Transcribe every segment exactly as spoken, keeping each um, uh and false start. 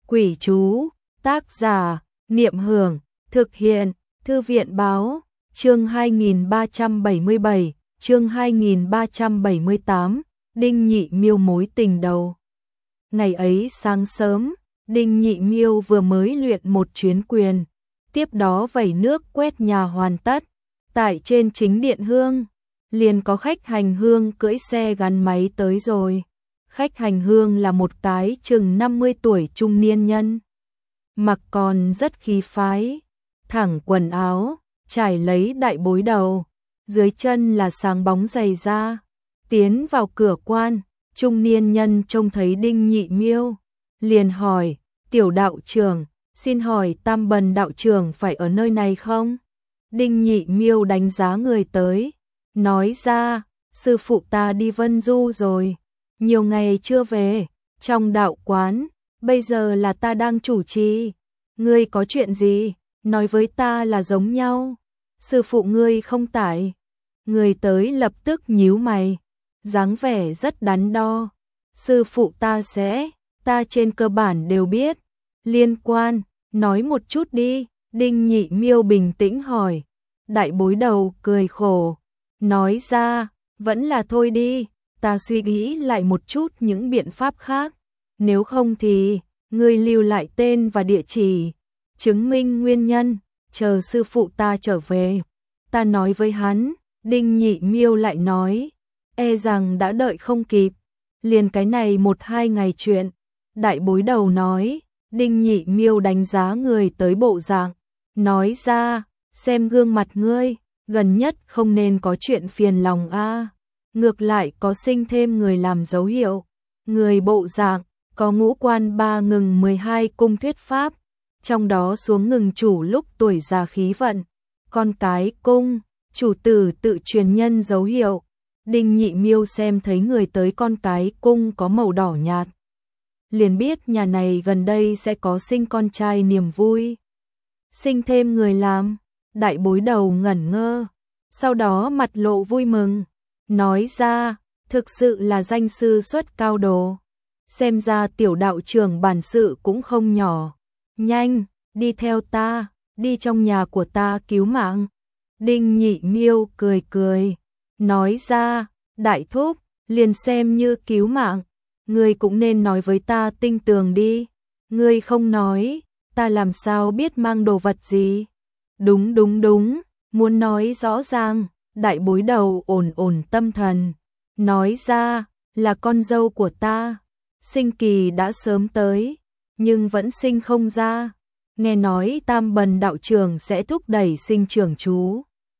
Quỷ chú, tác giả, Niệm Hưởng, thực hiện, Thư viện báo, chương hai nghìn ba trăm bảy mươi bảy, chương hai nghìn ba trăm bảy mươi tám, Đinh Nhị Miêu mối tình đầu. Ngày ấy sáng sớm, Đinh Nhị Miêu vừa mới luyện một chuyến quyền, tiếp đó vẩy nước quét nhà hoàn tất. Tại trên chính điện hương, liền có khách hành hương cưỡi xe gắn máy tới rồi. Khách hành hương là một cái chừng năm mươi tuổi trung niên nhân, mặc còn rất khí phái, thẳng quần áo, trải lấy đại bối đầu, dưới chân là sáng bóng giày da. Tiến vào cửa quan, trung niên nhân trông thấy Đinh Nhị Miêu, liền hỏi, tiểu đạo trưởng, xin hỏi Tam Bần đạo trưởng phải ở nơi này không? Đinh Nhị Miêu đánh giá người tới, nói ra, sư phụ ta đi Vân Du rồi, nhiều ngày chưa về, trong đạo quán, bây giờ là ta đang chủ trì, ngươi có chuyện gì, nói với ta là giống nhau, sư phụ ngươi không tại. Người tới lập tức nhíu mày, dáng vẻ rất đắn đo, sư phụ ta sẽ, ta trên cơ bản đều biết, liên quan, nói một chút đi. Đinh Nhị Miêu bình tĩnh hỏi, đại bối đầu cười khổ, nói ra, vẫn là thôi đi, ta suy nghĩ lại một chút những biện pháp khác, nếu không thì, ngươi lưu lại tên và địa chỉ, chứng minh nguyên nhân, chờ sư phụ ta trở về, ta nói với hắn. Đinh Nhị Miêu lại nói, e rằng đã đợi không kịp, liền cái này một hai ngày chuyện. Đại bối đầu nói, Đinh Nhị Miêu đánh giá người tới bộ dạng, nói ra, xem gương mặt ngươi, gần nhất không nên có chuyện phiền lòng a, ngược lại có sinh thêm người làm dấu hiệu. Người bộ dạng, có ngũ quan ba ngừng mười hai cung thuyết pháp, trong đó xuống ngừng chủ lúc tuổi già khí vận, con cái cung, chủ tử tự truyền nhân dấu hiệu. Đinh Nhị Miêu xem thấy người tới con cái cung có màu đỏ nhạt, liền biết nhà này gần đây sẽ có sinh con trai niềm vui. Sinh thêm người làm, đại bối đầu ngẩn ngơ, sau đó mặt lộ vui mừng, nói ra, thực sự là danh sư xuất cao đồ, xem ra tiểu đạo trưởng bản sự cũng không nhỏ, nhanh, đi theo ta, đi trong nhà của ta cứu mạng. Đinh Nhị Miêu cười cười, nói ra, đại thúc, liền xem như cứu mạng, ngươi cũng nên nói với ta tinh tường đi, ngươi không nói, ta làm sao biết mang đồ vật gì. Đúng đúng đúng, muốn nói rõ ràng. Đại bối đầu ổn ổn tâm thần, nói ra, là con dâu của ta, sinh kỳ đã sớm tới, nhưng vẫn sinh không ra, nghe nói Tam Bần đạo trưởng sẽ thúc đẩy sinh trưởng chú,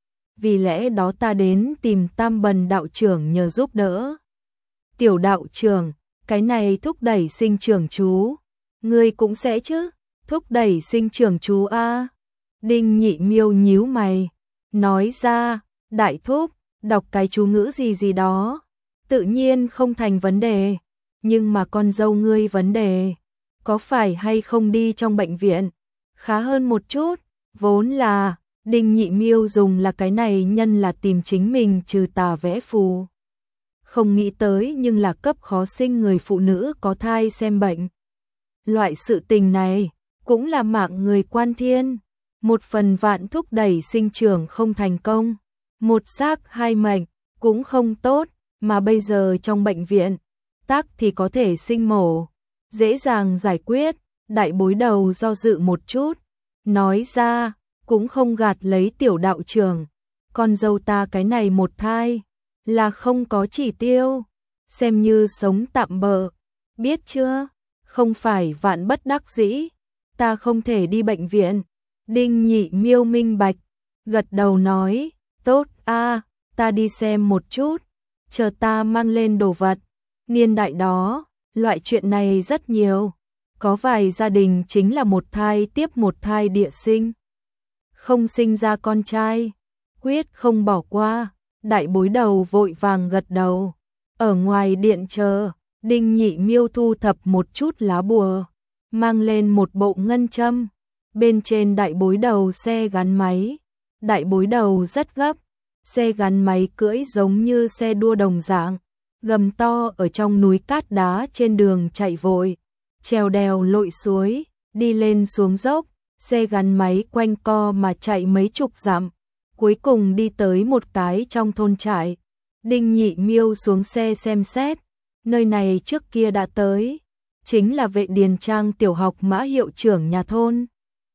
vì lẽ đó ta đến tìm Tam Bần đạo trưởng nhờ giúp đỡ. Tiểu đạo trưởng, cái này thúc đẩy sinh trưởng chú, ngươi cũng sẽ chứ, thúc đẩy sinh trưởng chú a. Đinh Nhị Miêu nhíu mày, nói ra, đại thúc, đọc cái chú ngữ gì gì đó, tự nhiên không thành vấn đề, nhưng mà con dâu ngươi vấn đề, có phải hay không đi trong bệnh viện, khá hơn một chút, vốn là, Đinh Nhị Miêu dùng là cái này nhân là tìm chính mình trừ tà vẽ phù. Không nghĩ tới nhưng là cấp khó sinh người phụ nữ có thai xem bệnh. Loại sự tình này, cũng là mạng người quan thiên, một phần vạn thúc đẩy sinh trưởng không thành công. Một xác hai mệnh, cũng không tốt, mà bây giờ trong bệnh viện, tác thì có thể sinh mổ, dễ dàng giải quyết. Đại bối đầu do dự một chút, nói ra, cũng không gạt lấy tiểu đạo trưởng, con dâu ta cái này một thai, là không có chỉ tiêu, xem như sống tạm bợ, biết chưa, không phải vạn bất đắc dĩ, ta không thể đi bệnh viện. Đinh Nhị Miêu minh bạch, gật đầu nói, tốt a, ta đi xem một chút, chờ ta mang lên đồ vật. Niên đại đó, loại chuyện này rất nhiều, có vài gia đình chính là một thai tiếp một thai địa sinh, không sinh ra con trai, quyết không bỏ qua. Đại bối đầu vội vàng gật đầu, ở ngoài điện chờ. Đinh Nhị Miêu thu thập một chút lá bùa, mang lên một bộ ngân châm, bên trên đại bối đầu xe gắn máy. Đại bối đầu rất gấp, xe gắn máy cưỡi giống như xe đua đồng dạng, gầm to ở trong núi cát đá trên đường chạy vội, trèo đèo lội suối, đi lên xuống dốc, xe gắn máy quanh co mà chạy mấy chục dặm, cuối cùng đi tới một cái trong thôn trại. Đinh Nhị Miêu xuống xe xem xét, nơi này trước kia đã tới, chính là Vệ Điền Trang tiểu học Mã hiệu trưởng nhà thôn.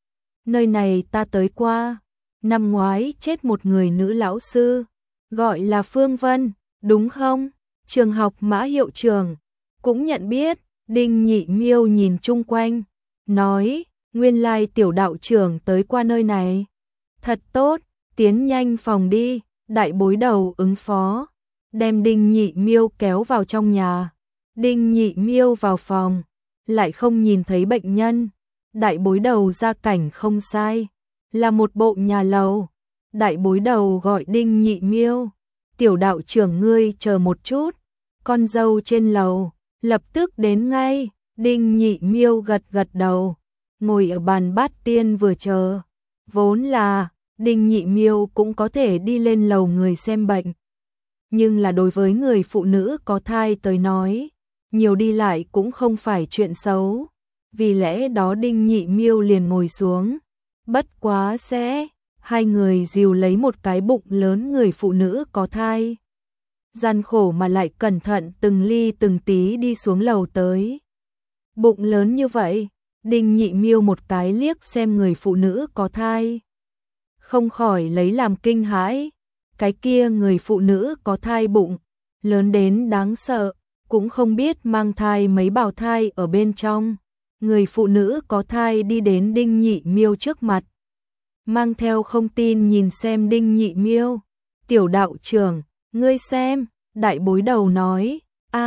Nơi này ta tới qua, năm ngoái chết một người nữ lão sư, gọi là Phương Vân, đúng không? Trường học Mã hiệu trưởng cũng nhận biết. Đinh Nhị Miêu nhìn chung quanh, nói, nguyên lai tiểu đạo trưởng tới qua nơi này. Thật tốt, tiến nhanh phòng đi. Đại bối đầu ứng phó, đem Đinh Nhị Miêu kéo vào trong nhà. Đinh Nhị Miêu vào phòng, lại không nhìn thấy bệnh nhân. Đại bối đầu gia cảnh không sai, là một bộ nhà lầu. Đại bối đầu gọi Đinh Nhị Miêu, tiểu đạo trưởng ngươi chờ một chút, con dâu trên lầu lập tức đến ngay. Đinh Nhị Miêu gật gật đầu, ngồi ở bàn bát tiên vừa chờ. Vốn là Đinh Nhị Miêu cũng có thể đi lên lầu người xem bệnh, nhưng là đối với người phụ nữ có thai tới nói, nhiều đi lại cũng không phải chuyện xấu. Vì lẽ đó Đinh Nhị Miêu liền ngồi xuống. Bất quá sẽ, hai người dìu lấy một cái bụng lớn người phụ nữ có thai, gian khổ mà lại cẩn thận từng ly từng tí đi xuống lầu tới. Bụng lớn như vậy, Đinh Nhị Miêu một cái liếc xem người phụ nữ có thai, không khỏi lấy làm kinh hãi. Cái kia người phụ nữ có thai bụng lớn đến đáng sợ, cũng không biết mang thai mấy bào thai ở bên trong. Người phụ nữ có thai đi đến Đinh Nhị Miêu trước mặt, mang theo không tin nhìn xem Đinh Nhị Miêu. Tiểu đạo trưởng, ngươi xem. Đại bối đầu nói,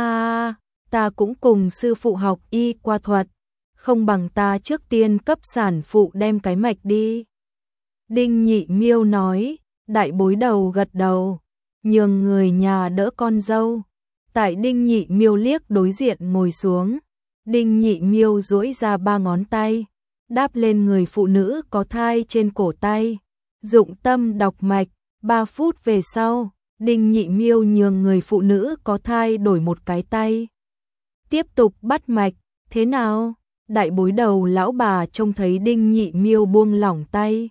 a ta cũng cùng sư phụ học y qua thuật, không bằng ta trước tiên cấp sản phụ đem cái mạch đi. Đinh Nhị Miêu nói. Đại bối đầu gật đầu, nhường người nhà đỡ con dâu. Tại Đinh Nhị Miêu liếc đối diện ngồi xuống, Đinh Nhị Miêu duỗi ra ba ngón tay, đáp lên người phụ nữ có thai trên cổ tay, dụng tâm đọc mạch. Ba phút về sau, Đinh Nhị Miêu nhường người phụ nữ có thai đổi một cái tay, tiếp tục bắt mạch. Thế nào? Đại bối đầu lão bà trông thấy Đinh Nhị Miêu buông lỏng tay,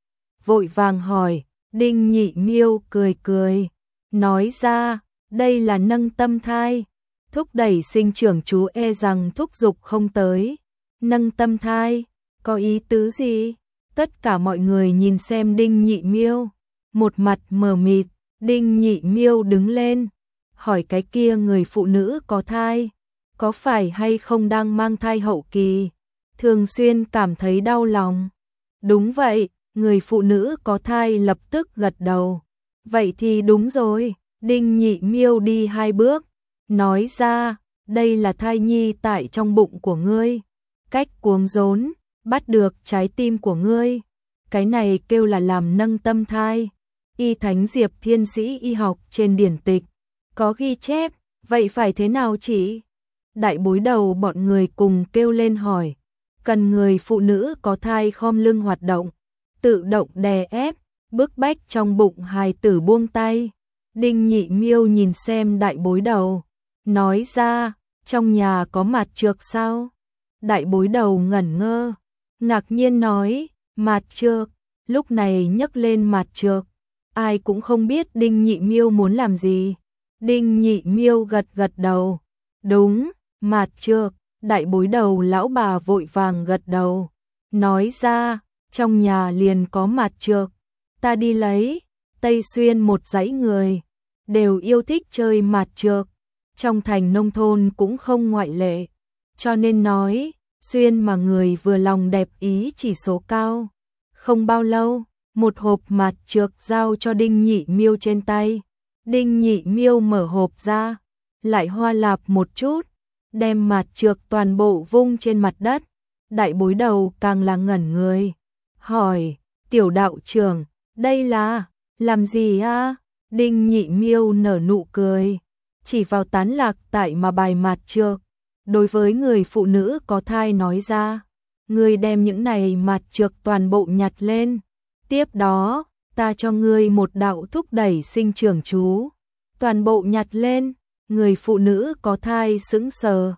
vội vàng hỏi. Đinh Nhị Miêu cười cười, nói ra, đây là nâng tâm thai, thúc đẩy sinh trưởng chú e rằng thúc dục không tới. Nâng tâm thai, có ý tứ gì? Tất cả mọi người nhìn xem Đinh Nhị Miêu, một mặt mờ mịt. Đinh Nhị Miêu đứng lên, hỏi cái kia người phụ nữ có thai, có phải hay không đang mang thai hậu kỳ, thường xuyên cảm thấy đau lòng? Đúng vậy. Người phụ nữ có thai lập tức gật đầu. Vậy thì đúng rồi. Đinh Nhị Miêu đi hai bước, nói ra, đây là thai nhi tại trong bụng của ngươi, cách cuống rốn, bắt được trái tim của ngươi. Cái này kêu là làm nâng tâm thai. Y Thánh Diệp thiên sĩ y học trên điển tịch có ghi chép. Vậy phải thế nào chị? Đại bối đầu bọn người cùng kêu lên hỏi. Cần người phụ nữ có thai khom lưng hoạt động, tự động đè ép, bức bách trong bụng hài tử buông tay. Đinh Nhị Miêu nhìn xem đại bối đầu, nói ra, trong nhà có mạt trược sao? Đại bối đầu ngẩn ngơ, ngạc nhiên nói, mạt trược. Lúc này nhấc lên mạt trược, ai cũng không biết Đinh Nhị Miêu muốn làm gì. Đinh Nhị Miêu gật gật đầu, đúng, mạt trược. Đại bối đầu lão bà vội vàng gật đầu, nói ra, trong nhà liền có mạt trược, ta đi lấy. Tây Xuyên một dãy người đều yêu thích chơi mạt trược, trong thành nông thôn cũng không ngoại lệ, cho nên nói, Xuyên mà người vừa lòng đẹp ý chỉ số cao. Không bao lâu, một hộp mạt trược giao cho Đinh Nhị Miêu trên tay. Đinh Nhị Miêu mở hộp ra, lại hoa lạp một chút, đem mạt trược toàn bộ vung trên mặt đất. Đại bối đầu càng là ngẩn người, hỏi, tiểu đạo trưởng, đây là, làm gì a? Đinh Nhị Miêu nở nụ cười, chỉ vào tán lạc tại mà bài mạt trược, đối với người phụ nữ có thai nói ra, ngươi đem những này mạt trược toàn bộ nhặt lên, tiếp đó, ta cho ngươi một đạo thúc đẩy sinh trưởng chú, toàn bộ nhặt lên. Người phụ nữ có thai sững sờ,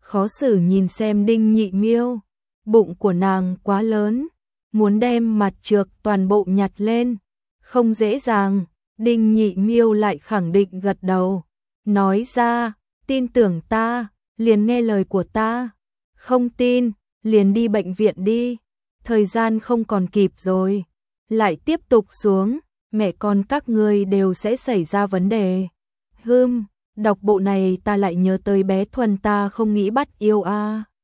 khó xử nhìn xem Đinh Nhị Miêu, bụng của nàng quá lớn, muốn đem mặt trược toàn bộ nhặt lên, không dễ dàng. Đinh Nhị Miêu lại khẳng định gật đầu, nói ra, tin tưởng ta, liền nghe lời của ta, không tin, liền đi bệnh viện đi, thời gian không còn kịp rồi, lại tiếp tục xuống, mẹ con các ngươi đều sẽ xảy ra vấn đề. Hừm, đọc bộ này ta lại nhớ tới bé Thuần ta không nghĩ bắt yêu a. À.